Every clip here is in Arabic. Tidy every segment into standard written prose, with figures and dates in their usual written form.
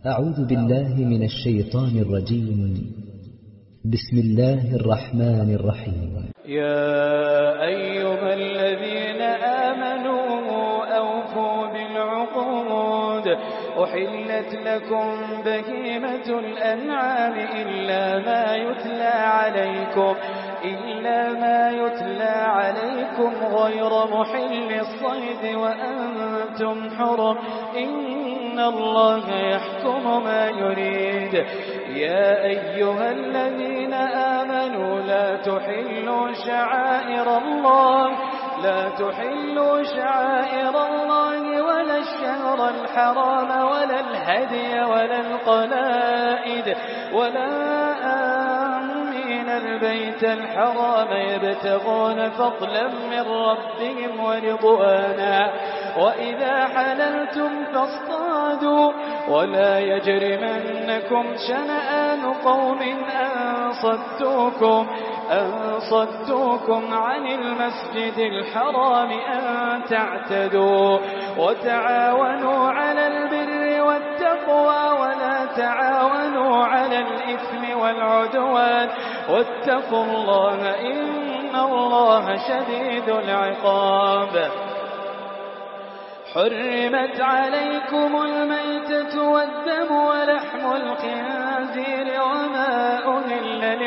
أعوذ بالله من الشيطان الرجيم. بسم الله الرحمن الرحيم. يا أيها الذين آمنوا أوفوا بالعقود أحلت لكم بهيمة الأنعام إلا ما يتلى عليكم غير محل الصيد وأنتم حرم إن الله يحكم ما يريد. يا أيها الذين آمنوا لا تحلوا شعائر الله ولا الشهر الحرام ولا الهدي ولا القلائد ولا آمين البيت الحرام يبتغون فضلا من ربهم ورضوانا وإذا حللتم فاصطادوا ولا يجرمنكم شنآن قوم أن صدوكم عن المسجد الحرام أن تعتدوا وتعاونوا على البر والتقوى ولا تعاونوا على الإثم والعدوان واتقوا الله إن الله شديد العقاب. حرمت عليكم الميتة والدم ولحم الخنزير وما أهل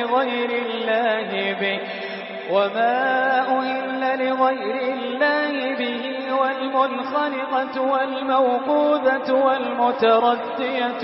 لغير الله به والمنخنقة والموقوذة والمتردية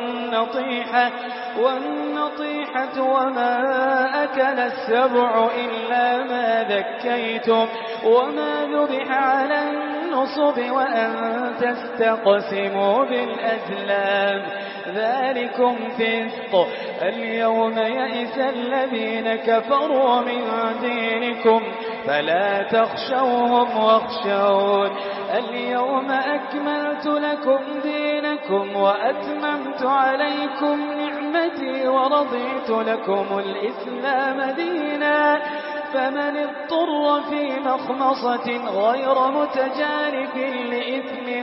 والنطيحة وما أكل السبع إلا ما ذكيتم وما ذبح على النصب وأن تستقسموا بالأزلام ذلكم فسق. اليوم يئس الذين كفروا من دينكم فلا تخشوهم واخشون. اليوم أكملت لكم دينكم وأتممت عليكم نعمتي ورضيت لكم الإسلام دينا فمن اضطر في مخمصة غير متجانف لإثم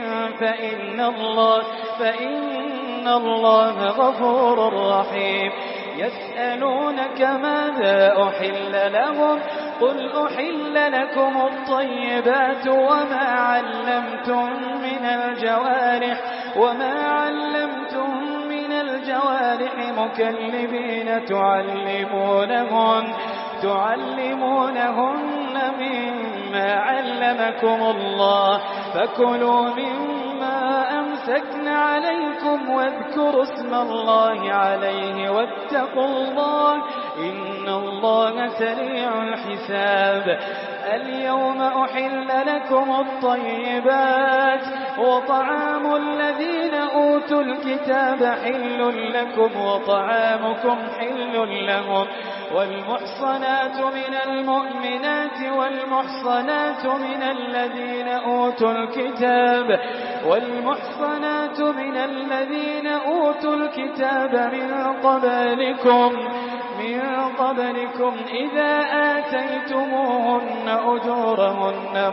فإن الله غفور رحيم. يسألونك ماذا أحل لهم قل أحل لكم الطيبات وما علمتم من الجوارح مكلبين تعلمونهن مما علمكم الله فكلوا مما أمسكن عليكم واذكروا اسم الله عليه واتقوا الله إن الله سريع الحساب. اليوم أحل لكم الطيبات وطعام الذين أوتوا الكتاب حل لكم وطعامكم حل لهم والمحصنات من المؤمنات والمحصنات من الذين أوتوا الكتاب من قبلكم إذا آتيتموهن أجورهن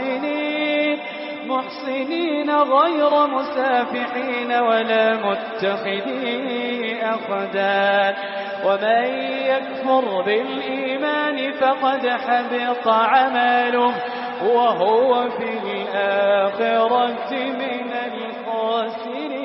محصنين غير مسافحين ولا متخذي أخدان ومن يكفر بالإيمان فقد حبط عمله وهو في الآخرة من الخاسرين.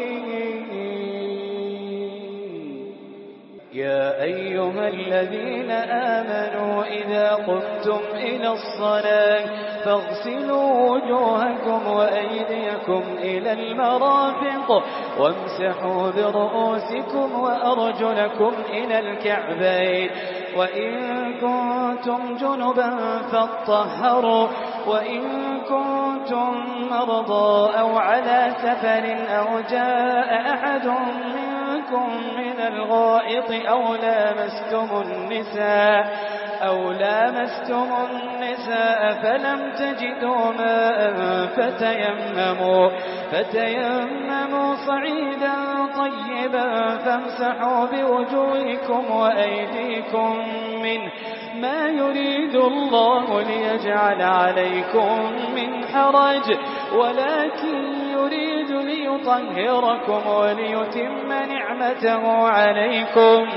يا أيها الذين آمنوا إذا قمتم إلى الصلاة فاغسلوا وجوهكم وأيديكم إلى المرافق وامسحوا برؤوسكم وأرجلكم إلى الكعبين وإن كنتم جنبا فاطهروا وإن كنتم مرضى أو على سفر أو جاء أحد منكم من الغائط أو لامستم النساء فلم تجدوا ماء فتيمموا صعيدا طيبا فامسحوا بوجوهكم وأيديكم منه ما يريد الله ليجعل عليكم من حرج ولكن يريد ليطهركم وليتم نعمته عليكم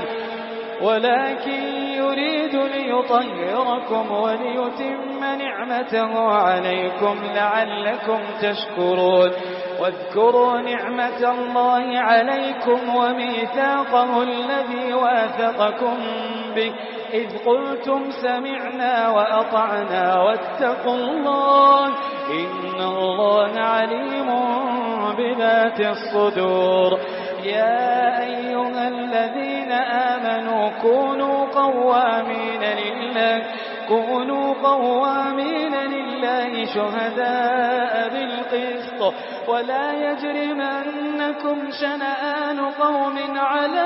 لعلكم تشكرون واذكروا نعمة الله عليكم وميثاقه الذي واثقكم به إذ قلتم سمعنا وأطعنا واتقوا الله إن الله عليم بذات الصدور. يا أيها الذين آمنوا كونوا قوامين لله شهداء بالقسط ولا يجرمنكم شنآن قوم على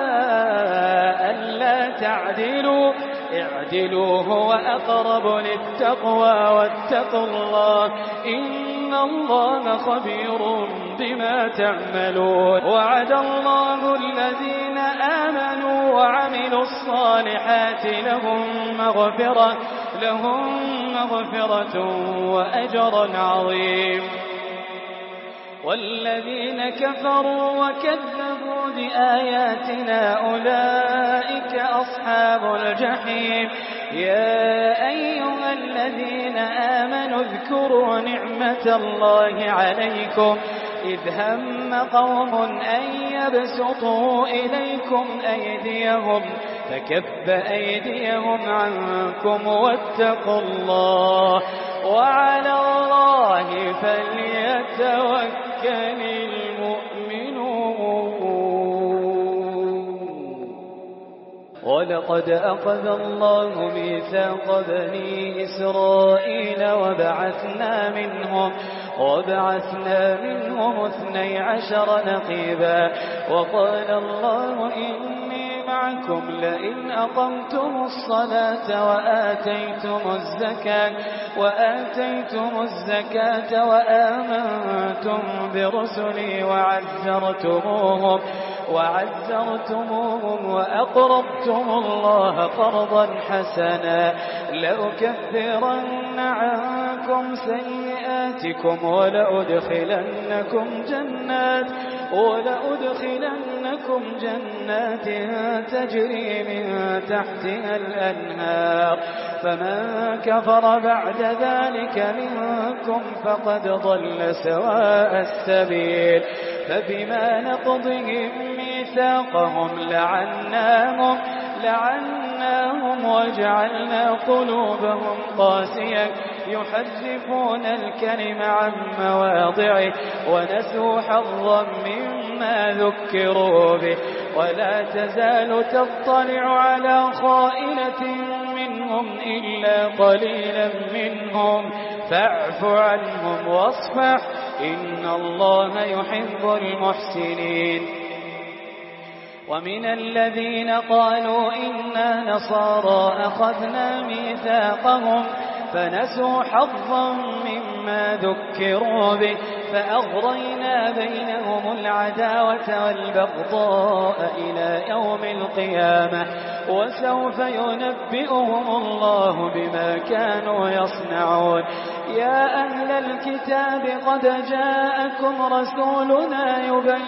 ألا تعدلوا اعدلوا هو أقرب للتقوى واتقوا الله إن الله خبير بما تعملون. وعد الله الذين آمنوا وعملوا الصالحات لهم مغفرة وأجر عظيم. والذين كفروا وكذبوا بآياتنا أولئك أصحاب الجحيم. يا أيها الذين آمنوا اذكروا نعمة الله عليكم إذ هم قوم أن يبسطوا إليكم أيديهم فكف أيديهم عنكم واتقوا الله وعلى الله فليتوكل المؤمنون. ولقد أخذ الله ميثاق بني إسرائيل وبعثنا منهم 12 نقيبا وقال الله إني معكم لئن أقمتم الصلاة وآتيتم الزكاة وآمنتم برسلي وعزرتموهم وأقرضتم الله قرضا حسنا لأكفرن عنكم سيئاتكم ولأدخلنكم جنات تجري من تحتها الأنهار فمن كفر بعد ذلك منكم فقد ضل سواء السبيل. فبما نقضهم ميثاقهم لعناهم وجعلنا قلوبهم قاسية يحرفون الكلم عن مواضعه ونسوا حظا مما ذكروا به ولا تزال تطلع على خائنة منهم إلا قليلا منهم فاعف عنهم واصفح إن الله يحب المحسنين. ومن الذين قالوا إنا نصارى أخذنا ميثاقهم فنسوا حظا مما ذكروا به فأغرينا بينهم العداوة والبغضاء إلى يوم القيامة وسوف ينبئهم الله بما كانوا يصنعون. يا أهل الكتاب قد جاءكم رسولنا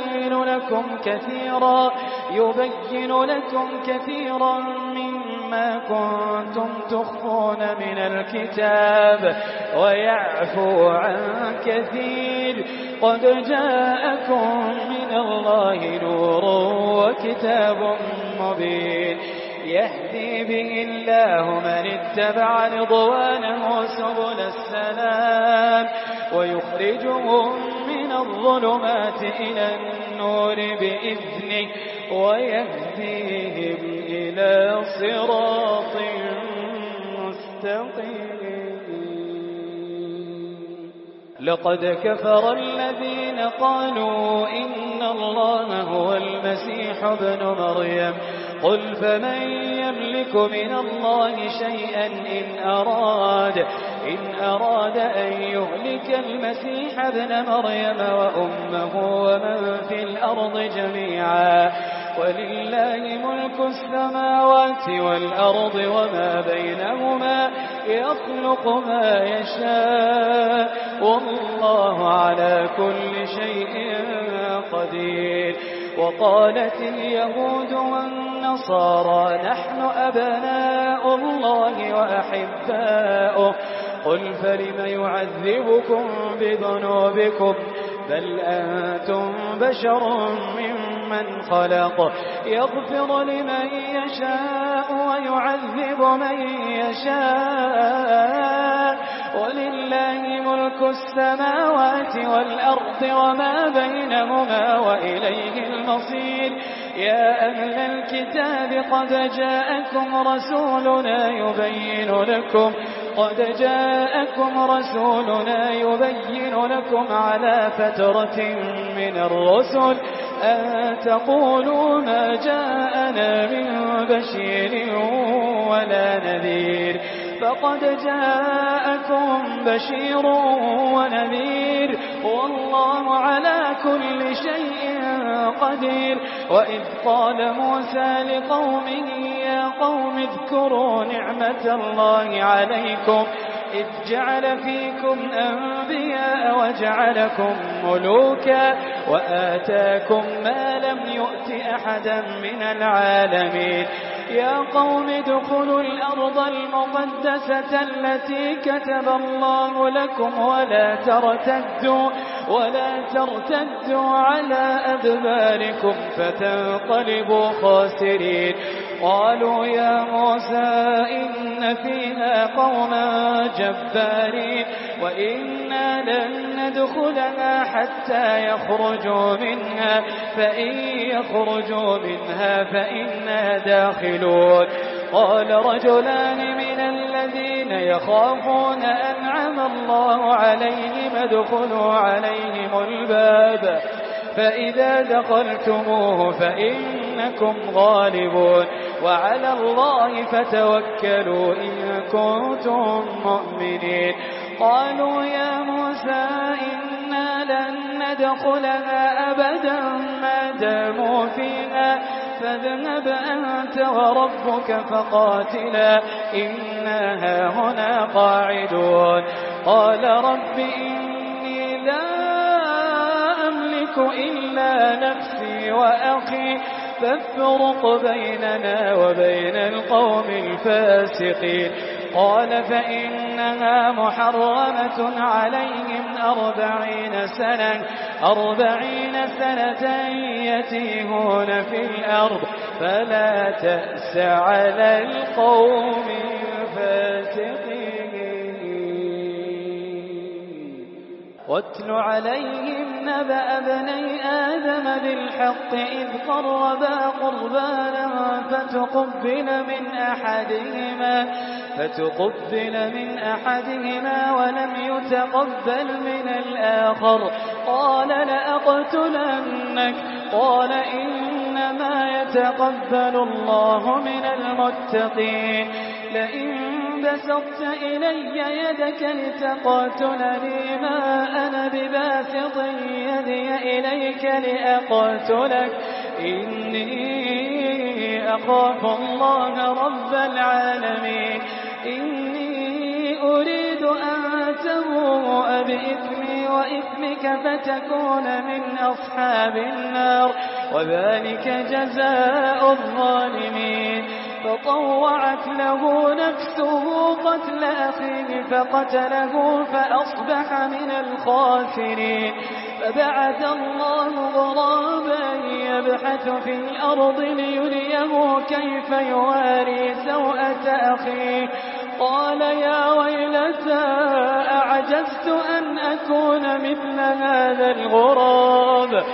يبين لكم كثيرا مما كنتم تخفون من الكتاب ويعفو عن كثير. قد جاءكم من الله نور وكتاب مبين يهدي به الله من اتبع رضوانه سبل السلام ويخرجهم من الظلمات إلى النور بإذنه ويهديهم إلى صراط مستقيم. لقد كفر الذين قالوا إن الله هو المسيح ابن مريم قل فمن يملك من الله شيئا إن أراد أن يهلك المسيح ابن مريم وأمه ومن في الأرض جميعا ولله ملك السماوات والأرض وما بينهما يخلق ما يشاء والله على كل شيء قدير. وقالت اليهود والنصارى نحن أبناء الله وأحباؤه قل فلم يعذبكم بذنوبكم بل أنتم بشر ممن خلق يغفر لمن يشاء ويعذب من يشاء ولله ملك السماوات والأرض وما بينهما وإليه المصير. يا أهل الكتاب قد جاءكم رسولنا يبين لكم على فترة من الرسل أن تقولوا ما جاءنا من بشير ولا نذير فقد جاءكم بشير ونذير والله على كل شيء قدير. وإذ قال موسى لقومه يا قوم اذكروا نعمة الله عليكم إذ جعل فيكم أنبياء وجعلكم ملوكا وآتاكم ما لم يؤت أحدا من العالمين. يا قوم ادخلوا الأرض المقدسة التي كتب الله لكم ولا ترتدوا على أدباركم فتنقلبوا خاسرين. قالوا يا موسى إن فيها قوما جبارين وإنا لن ندخلها حتى يخرجوا منها فإن يخرجوا منها فإنا داخلون. قال رجلان من الذين يخافون أنعم الله عليهم ادخلوا عليهم الباب فإذا دخلتموه فإنكم غالبون وعلى الله فتوكلوا إن كنتم مؤمنين. قالوا يا موسى إنا لن ندخلها أبدا ما داموا فيها فاذهب أنت وربك فقاتلا إنا هاهنا قاعدون. قال رب إني لا أملك إلا نفسي وأخي فافرق بيننا وبين القوم الفاسقين. قال فإنها محرمة عليهم 40 سنة يتيهون في الأرض فلا تأس على القوم الفاسقين. واتل عليهم نبأ بني آدم بالحق إذ قربا قربانا فتقبل من أحدهما ولم يتقبل من الآخر قال لأقتلنك قال إنما يتقبل الله من المتقين. لئن بسطت إلي يدك لتقاتلني ما أنا بباسط يدي إليك لأقاتلك إني أخاف الله رب العالمين. إني أريد أن تبوء بإثمي وإثمك فتكون من أصحاب النار وذلك جزاء الظالمين. فطوعت له نفسه قتل أخيه فقتله فأصبح من الخاسرين. فبعث الله غرابا يبحث في الأرض ليريه كيف يواري سوءة أخيه قال يا ويلتى أعجزت أن أكون مثل هذا الغراب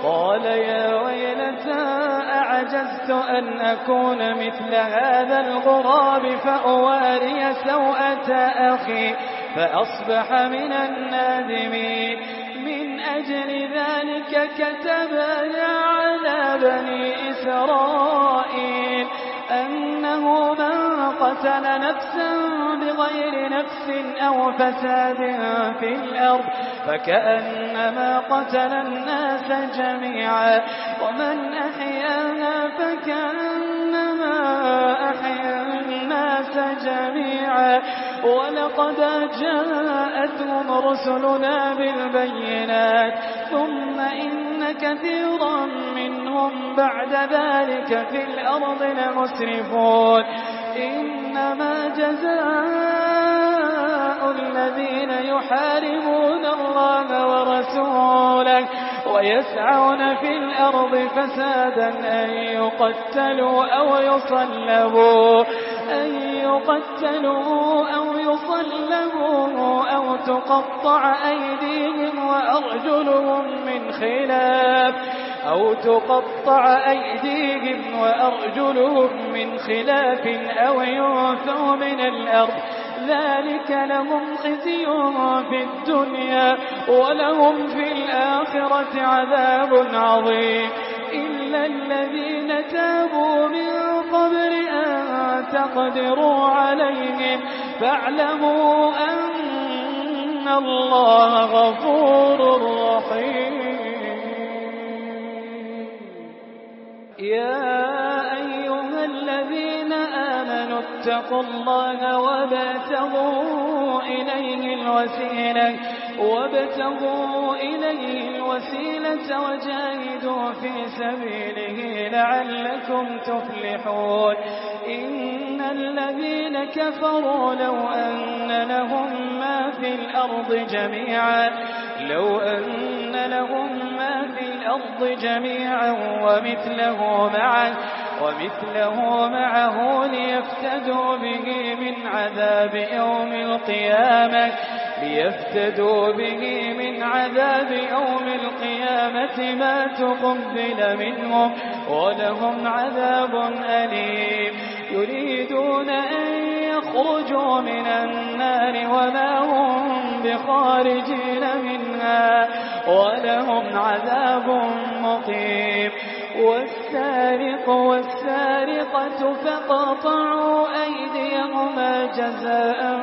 فأواري سوءة أخي فأصبح من النادمين. من أجل ذلك كتبنا على بني إسرائيل أنه من قتل نفسا بغير نفس أو فساد في الأرض فكأنما قتل الناس جميعا ومن أحياها فكأنما أحيا الناس جميعا. ولقد جاءتهم رسلنا بالبينات ثم إن كثيرا منهم بعد ذلك في الأرض لمسرفون إنما جزاء الذين يحاربون الله ورسوله ويسعون في الأرض فسادا أن يقتلوا أو يصلبوا أو تقطع أيديهم وأرجلهم من خلاف أو ينفوا من الأرض ذلك لهم خزي في الدنيا ولهم في الآخرة عذاب عظيم إلا الذين تابوا من قبل أن تقدروا عليهم فاعلموا أن الله غفور رحيم. يا أيها الذين آمنوا اتقوا الله وابتغوا إليه الوسيلة وجاهدوا في سبيله لعلكم تفلحون إن الذين كفروا لو أن لهم ما في الأرض جميعا ومثله معه ليفتدوا به من عذاب يوم القيامة ما تقبل منهم ولهم عذاب أليم يريدون أن يخرجوا من النار وما هم بخارجين منها ولهم عذاب مقيم. والسارق والسارقة فاقطعوا أيديهما جزاء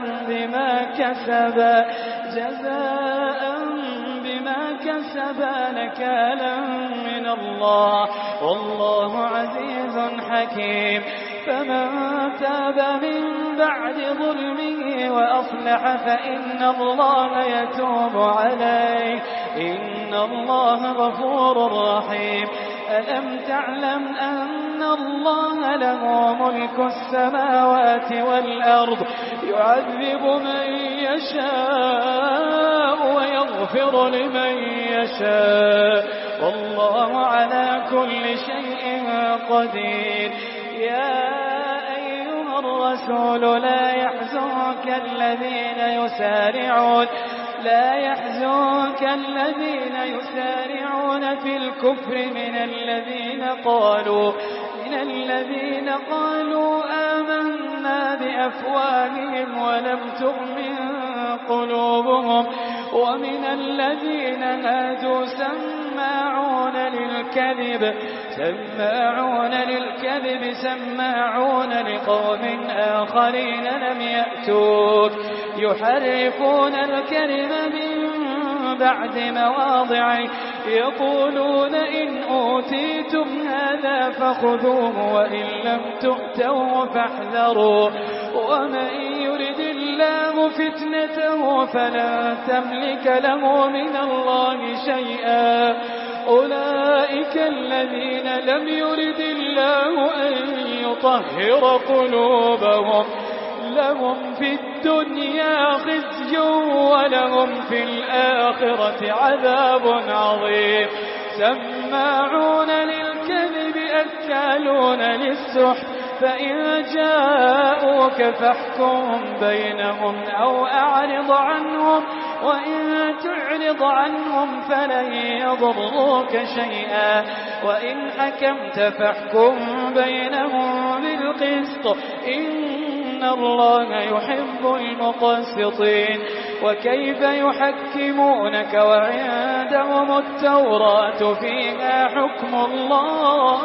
بما كسبا نكالا من الله والله عزيز حكيم. فمن تاب من بعد ظلمه وأصلح فإن الله يتوب عليه إن الله غفور رحيم. ألم تعلم أن الله له ملك السماوات والأرض يعذب من يشاء ويغفر لمن يشاء والله على كل شيء قدير. يا أيها الرسول لا يحزنك الذين يسارعون في الكفر من الذين قالوا آمنا بأفواههم ولم تؤمن قلوبهم ومن الذين هادوا سماعون للكذب سماعون لقوم آخرين لم يأتوك يحرفون الكلم من بعد مواضعه يقولون إن أوتيتم هذا فخذوه وإن لم تؤتوه فاحذروا ومن يرد الله فتنته فلن تملك له من الله شيئا أولئك الذين لم يرد الله أن يطهر قلوبهم لهم في الدنيا خزي ولهم في الآخرة عذاب عظيم. سماعون للكذب أكالون للسحت فإن جاءوك فاحكم بينهم أو أعرض عنهم وإن تعرض عنهم فلن يضروك شيئا وإن حكمت فاحكم بينهم بالقسط إن الله يحب المقسطين. وكيف يحكمونك وعندهم التوراة فيها حكم الله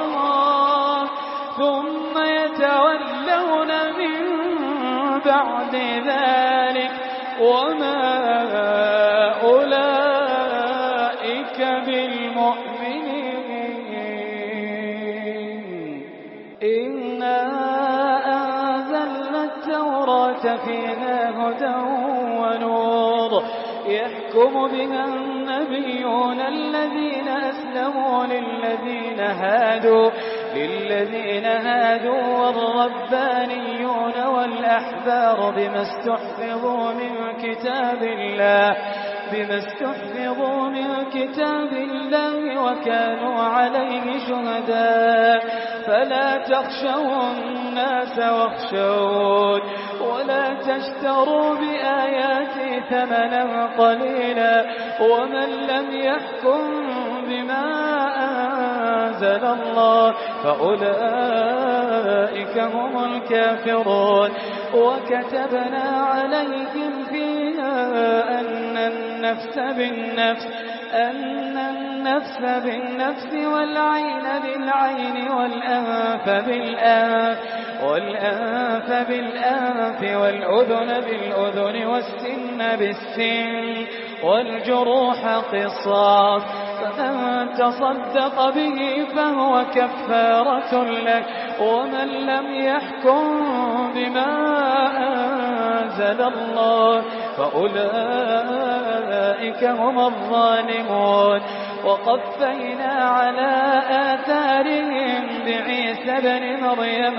ثم يتولون من بعد ذلك وما أولئك بالمؤمنين. إنا أنزلنا التوراة فيها هدى ونور يحكم بها النبيون الذين أسلموا له للذين هادوا والربانيون والأحبار بما استحفظوا من كتاب الله وكانوا عليه شهداء فلا تخشوا الناس واخشون ولا تشتروا بآياتي ثمنا قليلا ومن لم يحكم بما أنزل الله فأولئك هم الكافرون وكتبنا عليهم فيها أن النفس بالنفس والعين بالعين والأنف بالأنف والأذن بالأذن والسن بالسن والجروح قصاص فمن تصدق به فهو كفارة له ومن لم يحكم بما أنزل الله فأولئك هم الظالمون وقفينا على آثارهم بعيسى بن مريم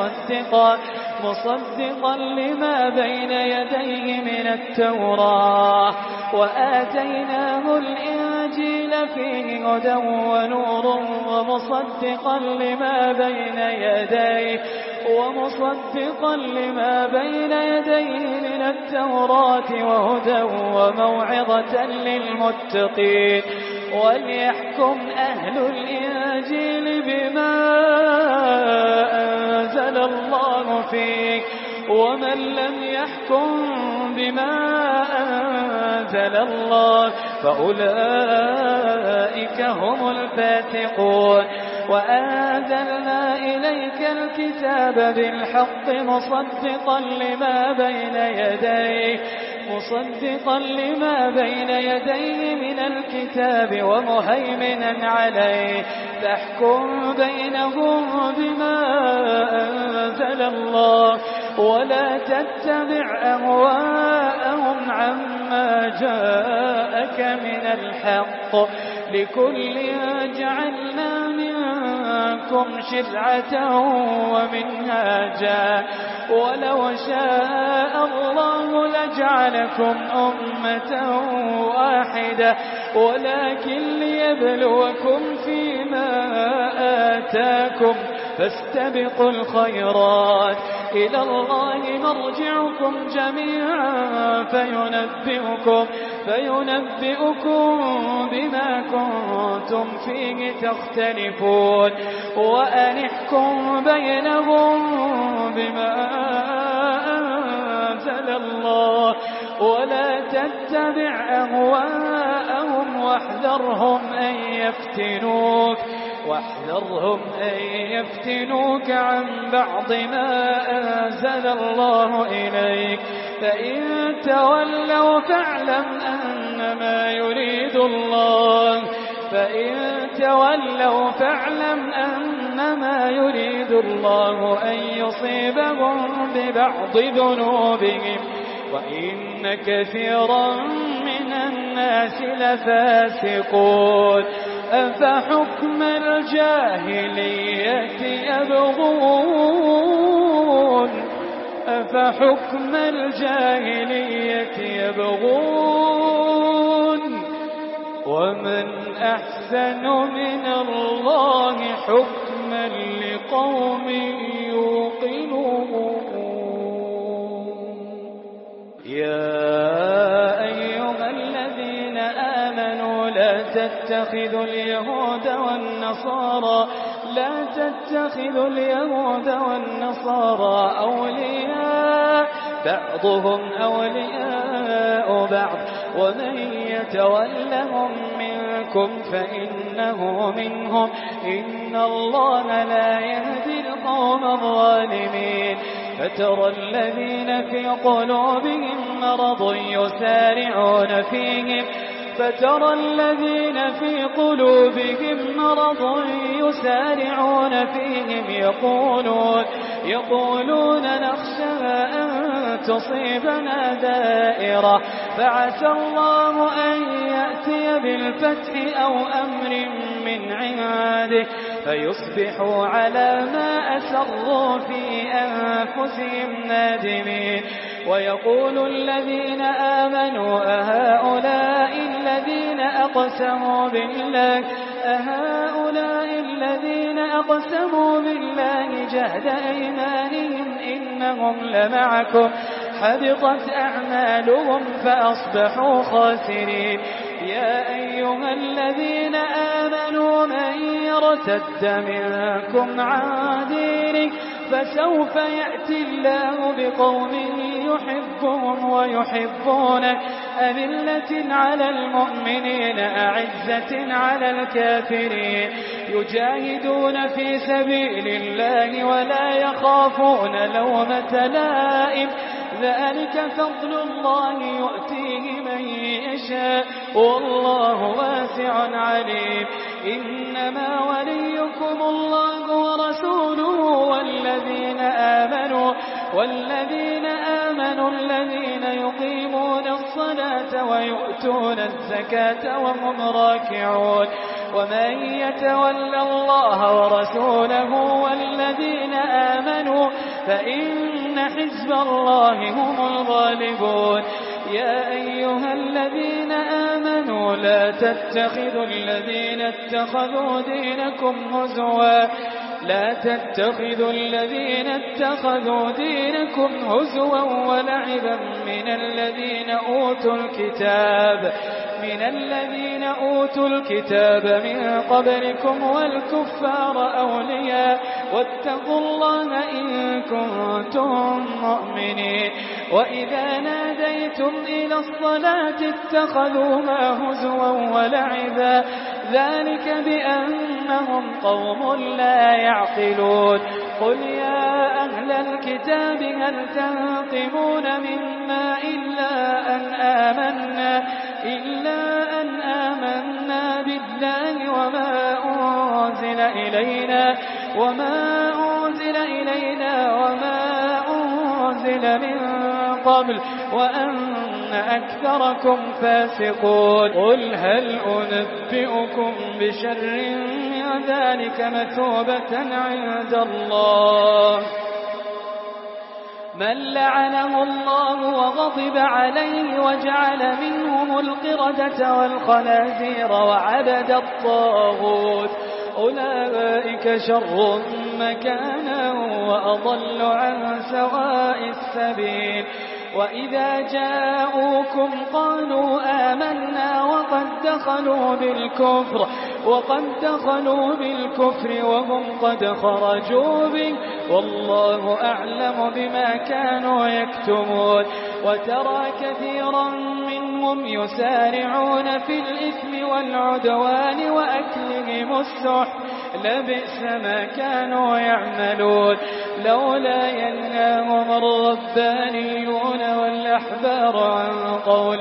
مصدقا لما بين يديه من التوراة وآتيناه الإنجيل فيه هدى ونور ومصدقا لما بين يديه من التوراة وهدى وموعظة للمتقين وليحكم أهل الإنجيل بما أنزل الله فيه ومن لم يحكم بما أنزل الله فأولئك هم الفاسقون وأنزلنا إليك الكتاب بالحق مصدقا لما بين يديه من الكتاب ومهيمنا عليه فاحكم بينهم بما أنزل الله ولا تتبع أهواءهم عما جاءك من الحق لكل جعلنا منكم شرعة ومنهاجا ولو شاء الله لجعلكم أمة واحدة ولكن ليبلوكم فيما آتاكم فاستبقوا الخيرات إلى الله مرجعكم جميعا فينبئكم بما كنتم فيه تختلفون وأنحكم بينهم بما أنزل الله ولا تتبع أهواءهم واحذرهم أن يفتنوك عن بعض ما أنزل الله إليك فإن تولوا فاعلم أنما يريد الله أن يصيبهم ببعض ذنوبهم وإن كثيرا من الناس لفاسقون أفحكم الجاهلية يبغون ومن أحسن من الله حكما لقوم يوقنون يا أيها الذين آمنوا لا تتخذوا اليهود والنصارى أولياء بعضهم أولياء بعض ومن يتولهم منكم فإنه منهم إن الله لا يهدي القوم الظالمين فترى الذين في قلوبهم مرض يسارعون فيهم يقولون نخشى أن تصيبنا دائرة فعسى الله أن يأتي بالفتح أو أمر عنده فيصبحوا على ما أسروا في أنفسهم نادمين. ويقول الذين آمنوا أهؤلاء الذين أقسموا بالله جهد أيمانهم إنهم لمعكم حبطت أعمالهم فأصبحوا خاسرين. يا أيها الذين آمنوا من يرتد منكم عن دينه فسوف يأتي الله بقوم يحبهم ويحبونه أذلة على المؤمنين أعزة على الكافرين يجاهدون في سبيل الله ولا يخافون لومة لائم ذلك فضل الله يؤتيه من يشاء والله واسع عليم. إنما وليكم الله ورسوله والذين آمنوا الذين يقيمون الصلاة ويؤتون الزكاة وهم راكعون. ومن يتولى الله ورسوله والذين آمنوا فإن حزب الله هم الغالبون. يا أيها الذين آمنوا لا تتخذوا الذين اتخذوا دينكم هزوا ولعبا من الذين أوتوا الكتاب من قبلكم والكفار أولياء واتقوا الله إن كنتم مؤمنين. وإذا ناديتم إلى الصلاة اتخذوها هزوا ولعبا ذلك بأنهم قوم لا يعقلون. قل يا أهل الكتاب هل تنقمون منا إلا أن آمنا بالله وما أنزل إلينا وما أنزل من قبل وأن أكثركم فاسقون. قل هل أنبئكم بشر من ذلك مثوبة عند الله من لعنه الله وغضب عليه وجعل منهم القردة والخنازير وعبد الطاغوت أولئك شر مكانا وأضل عن سواء السبيل. وإذا جاءوكم قالوا آمنا وقد دخلوا بالكفر وهم قد خرجوا به والله أعلم بما كانوا يكتمون. وترى كثيرا منهم يسارعون في الإثم والعدوان وأكلهم السحت لبئس ما كانوا يعملون. لولا ينهاهم الربانيون والأحبار عن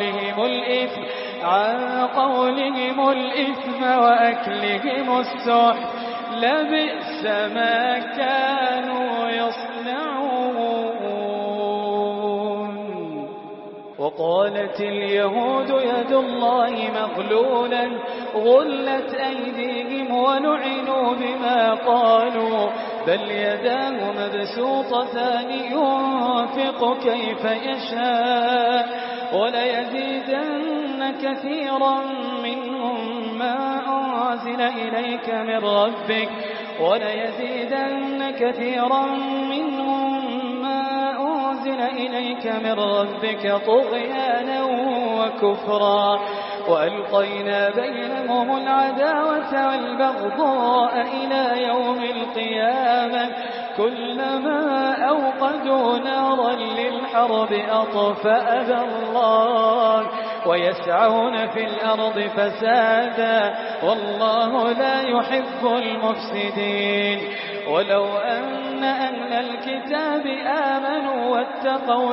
قولهم الإثم وأكلهم السحت لبئس ما كانوا يصنعون. وقالت اليهود يد الله مغلولة غلت أيديهم ولعنوا بما قالوا بل يداه مبسوطتان ينفق كيف يشاء وليزيدن كثيرا منهم ما أنزل إليك من ربك طغيانا وكفرا وألقينا بينهم العداوة والبغضاء إلى يوم القيامة كلما أوقدوا نارا للحرب أطفأها الله ويسعون في الأرض فسادا والله لا يحب المفسدين. ولو أن أهل الكتاب آمنوا واتقوا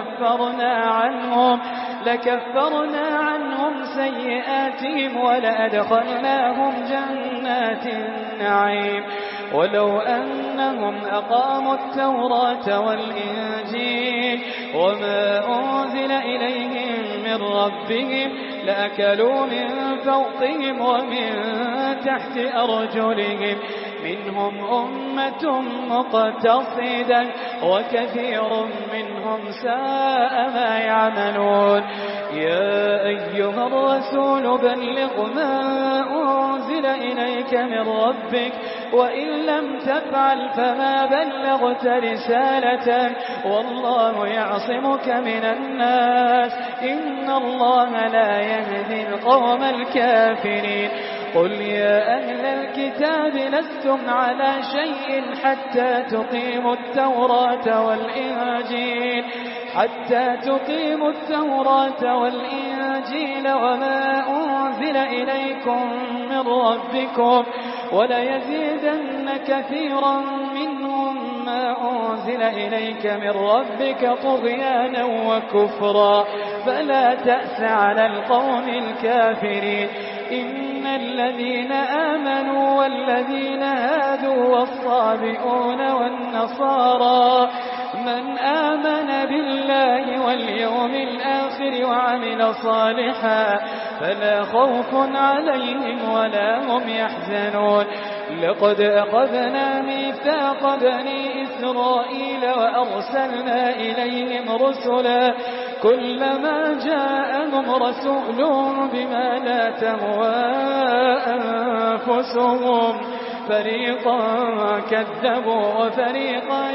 لكفرنا عنهم سيئاتهم ولأدخلناهم جنات النعيم. ولو أنهم أقاموا التوراة والإنجيل وما أنزل إليهم من ربهم لأكلوا من فوقهم ومن تحت أرجلهم منهم أمة مقتصدة وكثير منهم ساء ما يعملون يا أيها الرسول بلغ ما أنزل إليك من ربك وإن لم تفعل فما بلغت رسالته والله يعصمك من الناس إن الله لا يهدي القوم الكافرين قل يا أهل الكتاب لستم على شيء حتى تقيموا التوراة والإنجيل وما أنزل إليكم من ربكم وليزيدن كثيرا منهم ما أنزل إليك من ربك طغيانا وكفرا فلا تأس على القوم الكافرين إن الذين آمنوا والذين هادوا والصابئون والنصارى من آمن بالله واليوم الآخر وعمل صالحا فلا خوف عليهم ولا هم يحزنون لقد أخذنا ميثاق بني إسرائيل وأرسلنا إليهم رسلا كلما جاءهم رسول بما لا تهوى أنفسهم فريقا كذبوا وفريقا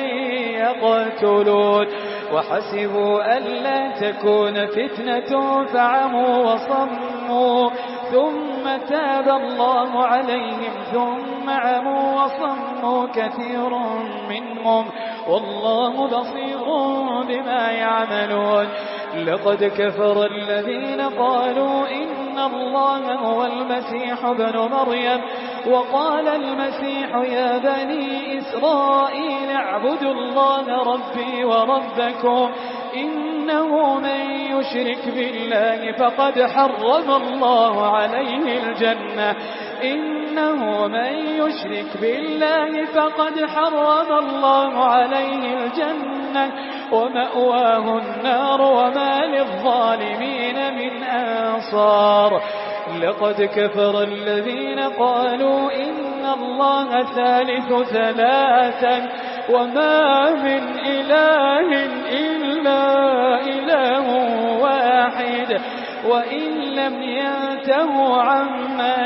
يقتلون وحسبوا ألا تكون فتنة فعموا وصموا ثم تاب الله عليهم ثم عموا وصموا كثير منهم والله بصير بما يعملون لقد كفر الذين قالوا إن الله هو المسيح ابن مريم وقال المسيح يا بني إسرائيل اعبدوا الله ربي وربكم إنه من يشرك بالله فقد حرم الله عليه الجنة إنه من يشرك بالله فقد حرم الله عليه الجنة ومأواه النار وما للظالمين من أنصار لقد كفر الذين قالوا إن الله ثالث ثلاثا وما من إله إلا إله واحد وإن لم ينتهوا عما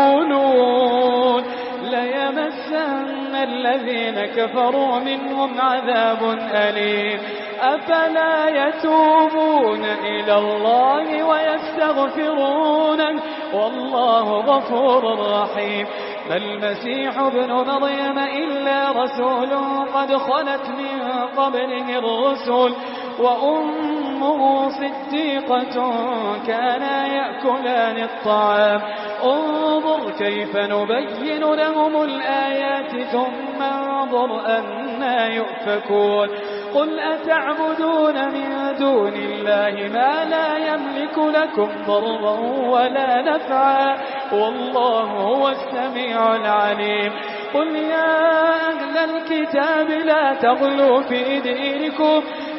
يقولون ليمسن الذين كفروا منهم عذاب أليم أفلا يتوبون إلى الله ويستغفرونه والله غفور رحيم ما المسيح ابن مريم إلا رسول قد خلت من قبله الرسل وأمه صديقة كانا يأكلان الطعام انظر كيف نبين لهم الآيات ثم انظر أنا يؤفكون قل أتعبدون من دون الله ما لا يملك لكم ضرا ولا نفعا والله هو السميع العليم قل يا أهل الكتاب لا تغلوا في دينكم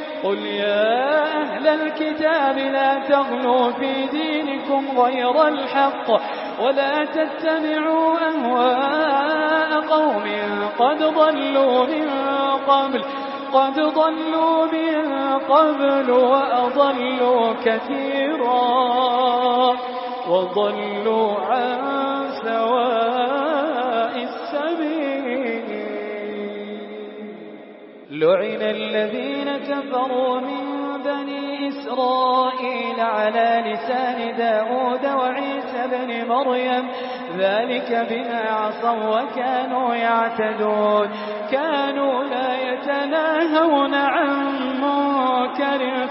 غير الحق ولا تتبعوا أهواء قوم قد ضلوا من قبل وأضلوا كثيرا وضلوا عن سواء السبيل لعن الذين كفروا من بني إسرائيل على لسان داود وعيسى بن مريم ذلك بما عصوا وكانوا يعتدون كانوا لا يتناهون عن منكر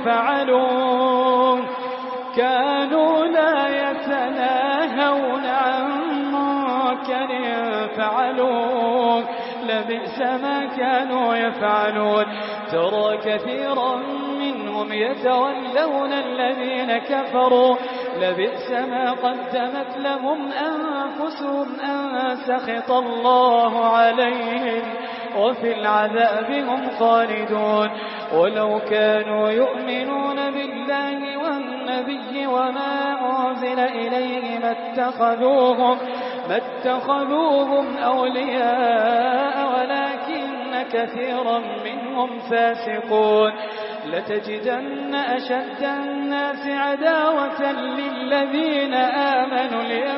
فعلوه لبئس ما كانوا يفعلون ترى كثيرا منهم يتولون الذين كفروا لبئس ما قدمت لهم أنفسهم أن سخط الله عليهم وفي العذاب هم خالدون ولو كانوا يؤمنون بالله النبي وما أنزل إليه ما اتخذوهم أولياء ولكن كثيرا منهم فاسقون لتجدن أشد الناس عداوة للذين آمنوا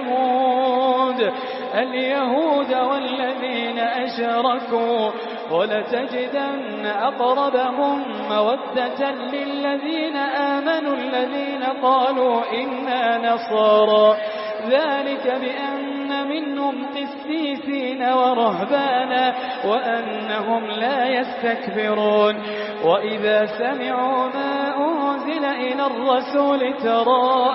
اليهود والذين أشركوا ولتجدن أقربهم مودة للذين آمنوا الذين قالوا إنا نصارى ذلك بأن منهم قسيسين ورهبانا وأنهم لا يستكبرون وإذا سمعوا ما أنزل إلى الرسول ترى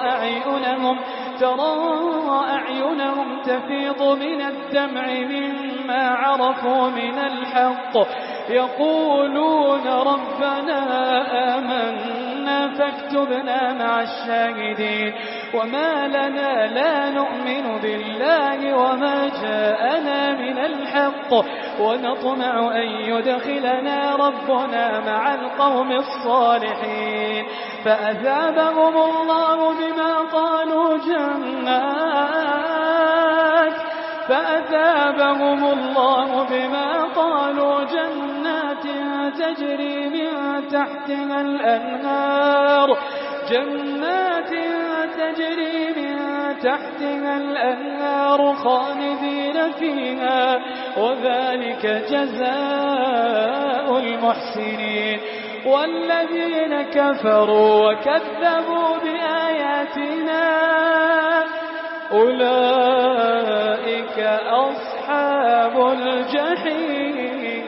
أعينهم تفيض من الدمع مما عرفوا من الحق يقولون ربنا آمنا فاكتبنا مع الشاهدين وما لنا لا نؤمن بالله وما جاءنا من الحق ونطمع أن يدخلنا ربنا مع القوم الصالحين فأثابهم الله بما قالوا جنات تجري من تحتها الأنهار خالدين فيها وذلك جزاء المحسنين والذين كفروا وكذبوا بآياتنا أولئك أصحاب الجحيم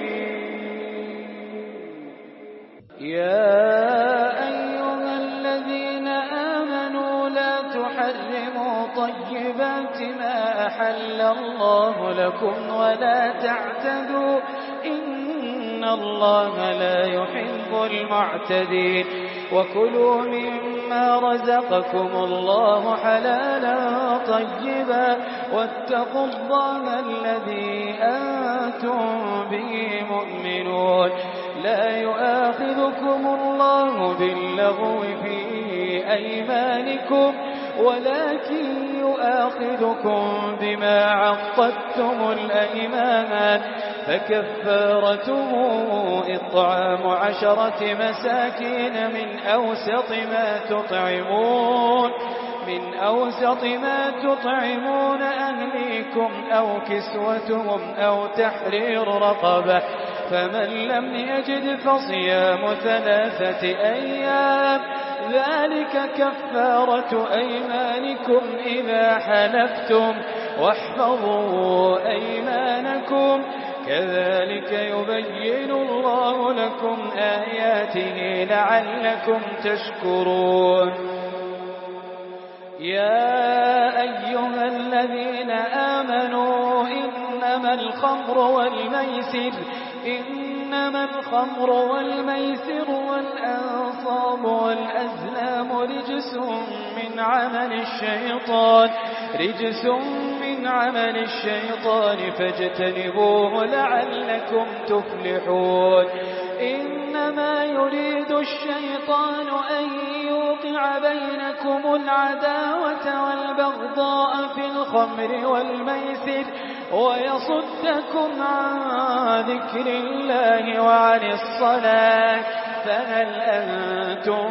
يا أيها الذين آمنوا لا تحرموا طيبات ما أحل الله لكم ولا تعتدوا إن الله لا يحب المعتدين وكلوا مما رزقكم الله حلالا طيبا واتقوا الله الذي أنتم به مؤمنون لا يؤاخذكم الله باللغو في أيمانكم ولكن يؤاخذكم بما عقدتم الأيمان فكفارته إطعام 10 مساكين من أوسط ما تطعمون أهليكم أو كسوتهم أو تحرير رقبة فمن لم يجد فصيام 3 أيام ذلك كفارة أيمانكم إذا حلفتم واحفظوا أيمانكم كذلك يبين الله لكم آياته لعلكم تشكرون يا أيها الذين آمنوا إنما الخمر والميسر والأنصاب والأزلام رجس من عمل الشيطان فاجتنبوه لعلكم تفلحون إنما يريد الشيطان أن يوقع بينكم العداوة والبغضاء في الخمر والميسر ويصدكم عن ذكر الله وعن الصلاة فهل أنتم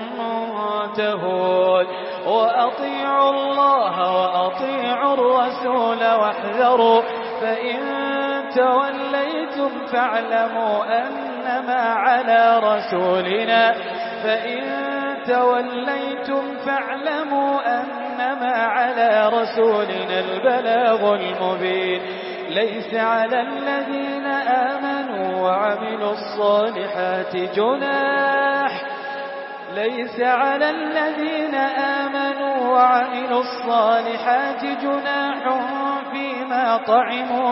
منتهون وأطيعوا الله وأطيعوا الرسول واحذروا فإن توليتم فاعلموا أنما على رسولنا البلاغ المبين ليس على الذين آمنوا وعملوا الصالحات جناح فيما طعموا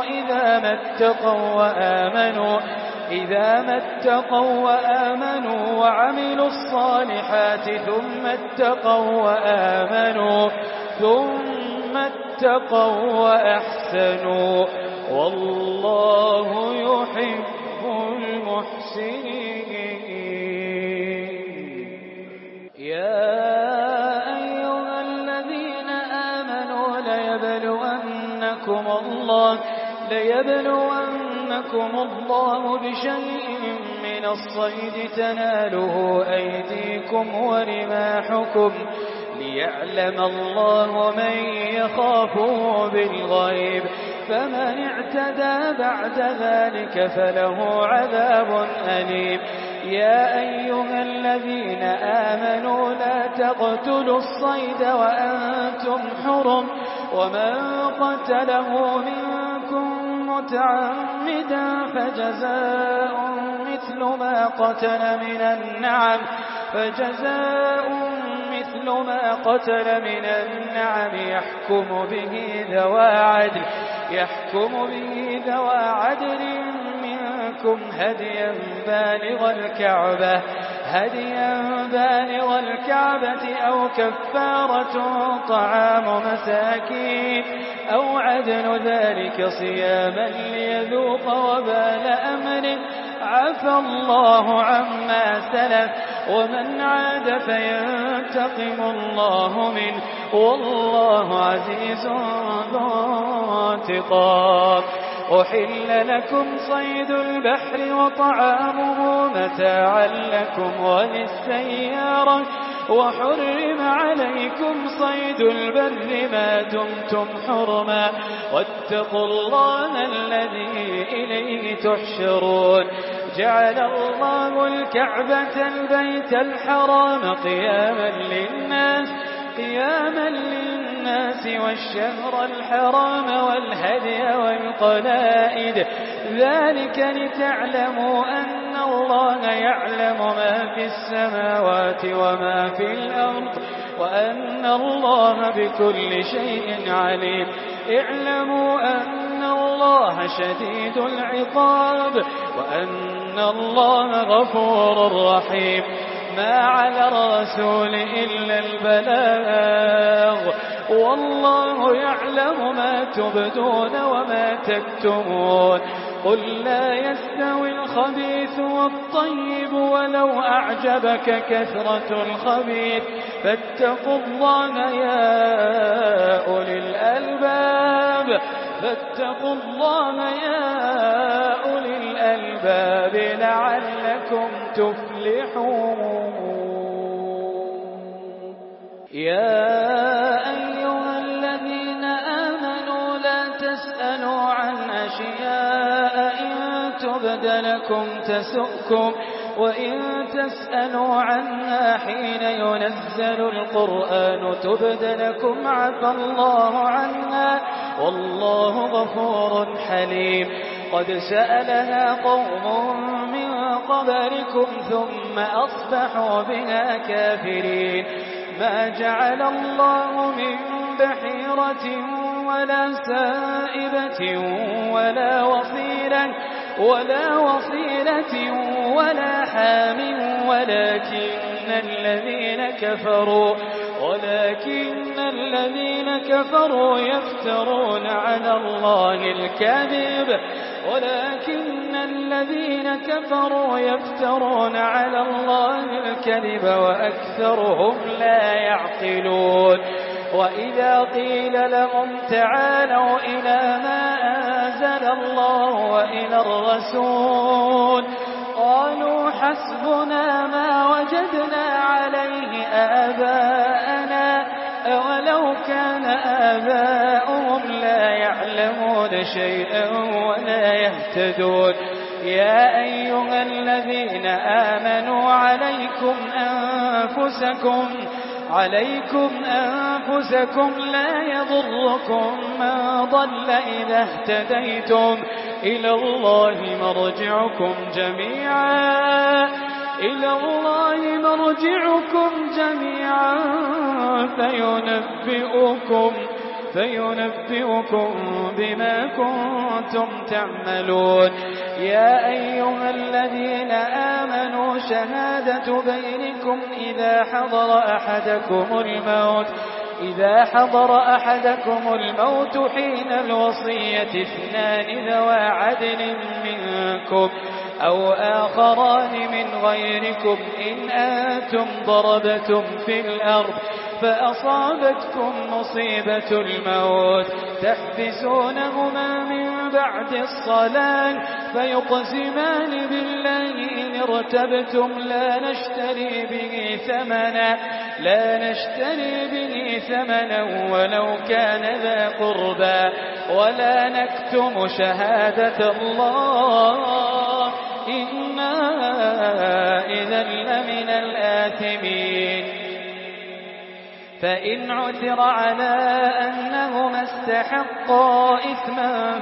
إذا ما اتقوا وآمنوا وعملوا الصالحات ثم اتقوا وأحسنوا والله يحب المحسنين يا ليبلونكم الله بشيء من الصيد تناله أيديكم ورماحكم ليعلم الله من يخافه بالغيب فمن اعتدى بعد ذلك فله عذاب أليم. يا أيها الذين آمنوا لا تقتلوا الصيد وأنتم حرم ومن قتله منكم متعمدا فجزاء مثل ما قتل من النعم يحكم به ذوى عدل منكم هديا بالغ الكعبة أو كفارة طعام مساكين أو عدل ذلك صياما ليذوق وبال أمره عفى الله عما سلف ومن عاد فينتقم الله منه والله عزيز ذو انتقام. أحل لكم صيد البحر وطعامه متاعا لكم وللسيارة وحرم عليكم صيد البر ما دمتم حرما واتقوا الله الذي إليه تحشرون. جعل الله الكعبة البيت الحرام قياما للناس والشهر الحرام والهدي والقلائد ذلك لتعلموا أن الله يعلم ما في السماوات وما في الأرض وأن الله بكل شيء عليم. اعلموا أن الله شديد العقاب وأن الله غفور رحيم. ما على الرسول إلا البلاغ والله يعلم ما تبدون وما تكتمون. قل لا يستوي الخبيث والطيب ولو أعجبك كثرة الخبيث فاتقوا الله يا أولي الألباب لعلكم تفلحون. يا أيها الذين آمنوا لا تسألوا عن أشياء إن تبد لكم تسؤكم وإن تسألوا عنها حين ينزل القرآن تبد لكم عفى الله عنها والله غفور حليم. قد سألها قوم من قبلكم ثم أصبحوا بها كافرين. ما جعل الله من بحيرة ولا سائبة ولا وصيلة ولا حام ولكن الذين كفروا يفترون على الله الكذب وأكثرهم لا يعقلون. وإذا قيل لهم تعالوا إلى ما أنزل الله وإلى الرسول قالوا حسبنا ما وجدنا عليه آباءنا أولو كان آباؤهم لا يعلمون شيئا ولا يهتدون. يا أيها الذين آمنوا عليكم أنفسكم لا يضركم من ضل إذا اهتديتم إلى الله مرجعكم جميعا فينبئكم بما كنتم تعملون. يا أيها الذين آمنوا شهادة بينكم إذا حضر أحدكم الموت حين الوصية اثنان ذوى عدل منكم أو آخران من غيركم إن أنتم ضربتم في الأرض فأصابتكم مصيبة الموت تحبسونهما من بعد الصلاة فيقسمان بالله إن ارتبتم لا نشتري به ثمنا ولو كان ذا قربى ولا نكتم شهادة الله إنا إذا لمن الآثمين. فإن عثر على أنهما استحقا إثما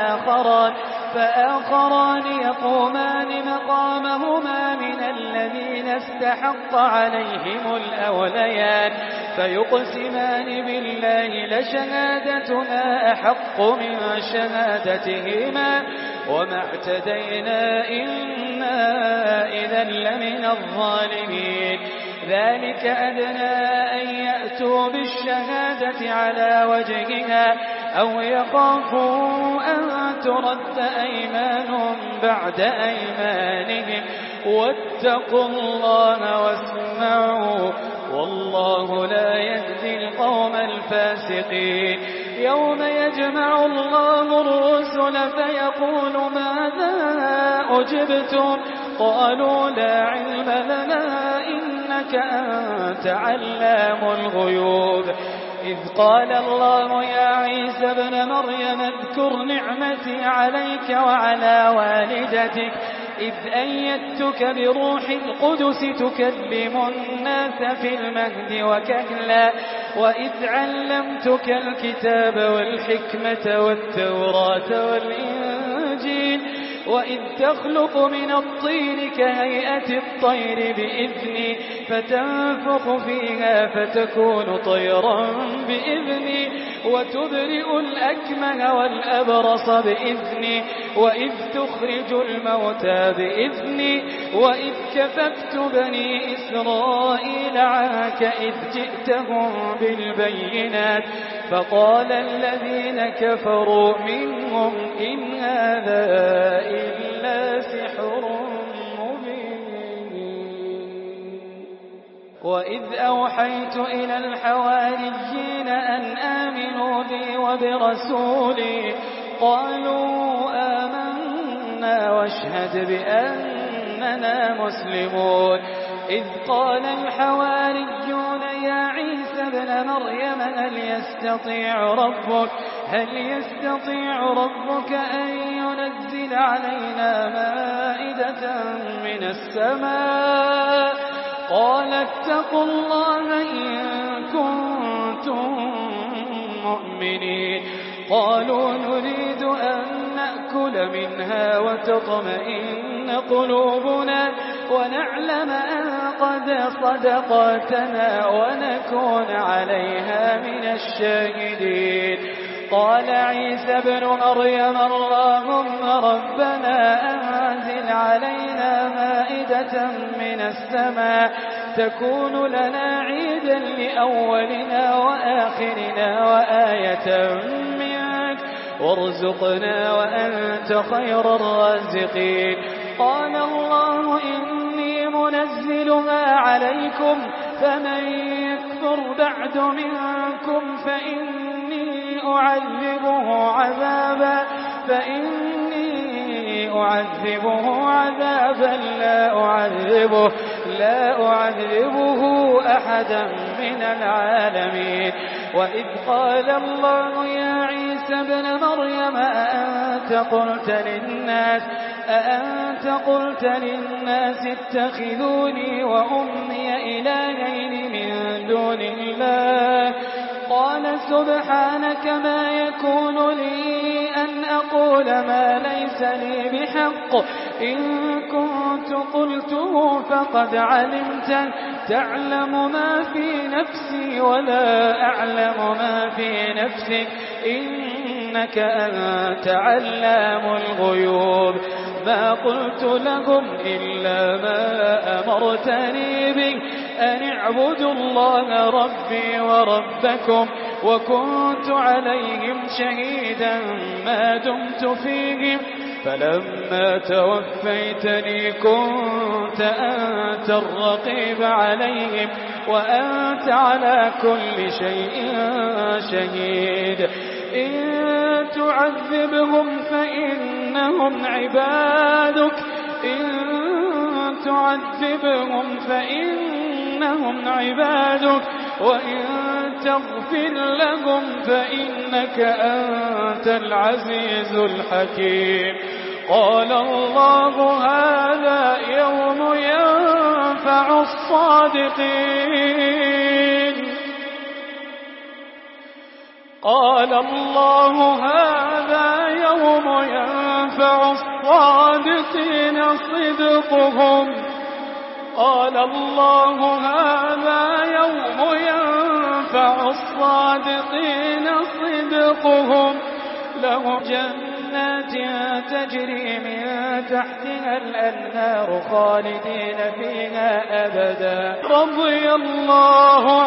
فآخران يقومان مقامهما من الذين استحق عليهم الأوليان فيقسمان بالله لشهادتنا أحق من شهادتهما وما اعتدينا إنا إذا لمن الظالمين. ذلك أدنى أن يأتوا بالشهادة على وجهها أو يخافوا أن ترد أيمان بعد أيمانهم واتقوا الله واسمعوا والله لا يهدي القوم الفاسقين. يوم يجمع الله الرسل فيقول ماذا أجبتم قالوا لا علم لنا إنك أنت علام الغيوب. إذ قال الله يا عيسى ابن مريم اذكر نعمتي عليك وعلى والدتك إذ أيدتك بروح القدس تكلم الناس في المهد وكهلا وإذ علمتك الكتاب والحكمة والتوراة والإنجيل وإذ تخلق من الطين كهيئة الطير بإذني فتنفخ فيها فتكون طيرا بإذني وتبرئ الأكمه والأبرص بإذني وإذ تخرج الموتى بإذني وإذ كففت بني إسرائيل عنك إذ جئتهم بالبينات فقال الذين كفروا منهم إن هذا إلا سحر مبين. وإذ أوحيت إلى الحواريين أن آمنوا بي وبرسولي قالوا آمنا واشهد بأننا مسلمون. إذ قال الحواريون يا عيسى ابن مريم هل يستطيع ربك أن ينزل علينا مائدة من السماء قال اتقوا الله إن كنتم مؤمنين. قالوا نريد أن نأكل منها وتطمئن قلوبنا ونعلم أن قد صدقتنا ونكون عليها من الشاهدين. قال عيسى ابن مريم اللهم ربنا أنزل علينا مائدة من السماء تكون لنا عيدا لأولنا وآخرنا وآية منك وارزقنا وأنت خير الرازقين. قال الله إني منزلها عليكم فمن يكفر بعد منكم فإني أعذبه عذابا لا أعذبه أحدا من العالمين. وإذ قال الله يا عيسى ابن مريم أأنت قلت للناس اتخذوني وأمي إلهين من دون الله قال سبحانك ما يكون لي أن أقول ما ليس لي بحق إن كنت قلته فقد علمت تعلم ما في نفسي ولا أعلم ما في نفسك إنك أنت علام الغيوب. ما قلت لهم إلا ما أمرتني به أن اعبدوا الله ربي وربكم وكنت عليهم شهيدا ما دمت فيهم فلما توفيتني كنت أنت الرقيب عليهم وأنت على كل شيء شهيد. إن تعذبهم فإنهم عبادك وإن تغفر لهم فإنك أنت العزيز الحكيم. قال الله هذا يوم ينفع الصادقين صدقهم لهم جنات تجري من تحتها الأنهار خالدين فيها أبدا رضي الله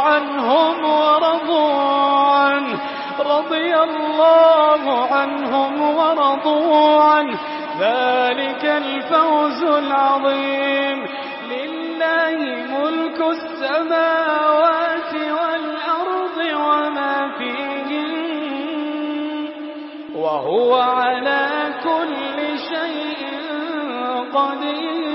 عنهم ورضوا عنه ذلك الفوز العظيم. لله ملك السماوات والأرض وما فيهن وهو على كل شيء قدير.